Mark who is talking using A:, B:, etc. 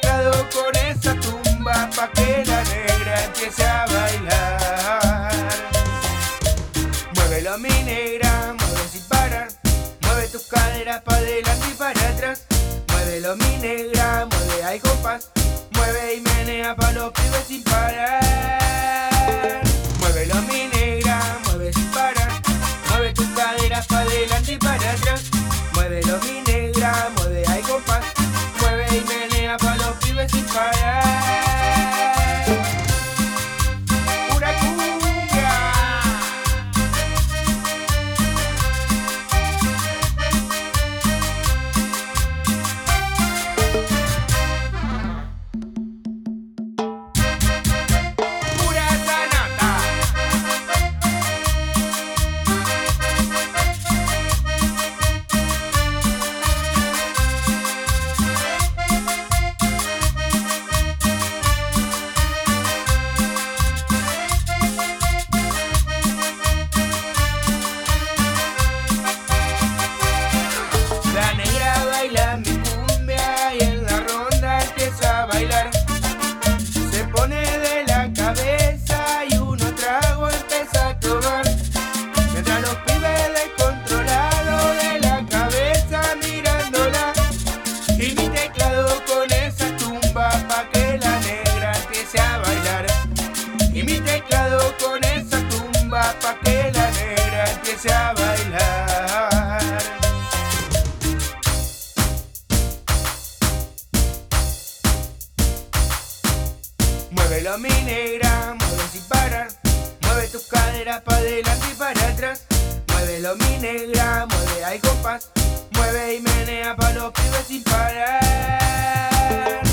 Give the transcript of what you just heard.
A: teclado con esa tumba pa' que la negra empiece a bailar. Muévelo mi negra, mueve sin parar. Mueve tus caderas pa' adelante y para atrás. Muévelo mi negra, mueve al compás. Mueve y menea pa' los pibes sin parar. Muévelo mi negra, mueve sin parar. Mueve tus caderas pa' adelante y para atrás. Muévelo mi negra, mueve al compás. Mueve y menea pa' los pibes sin parar. Pura cumbia. Pura sanata. La negra baila mi cumbia y en la ronda empieza a bailar. Se pone de la cabeza y uno trago empieza a tomar. Mientras los pibes descontrolados de la cabeza mirándola. Y mi teclado con esa tumba pa' que la negra empiece a bailar. Y mi teclado con esa tumba pa' que la negra empiece a bailar. Muévelo mi negra, mueve sin parar. Mueve tus caderas pa' adelante y para atrás. Muévelo mi negra, mueve al compás. Mueve y menea pa' los pibes sin parar.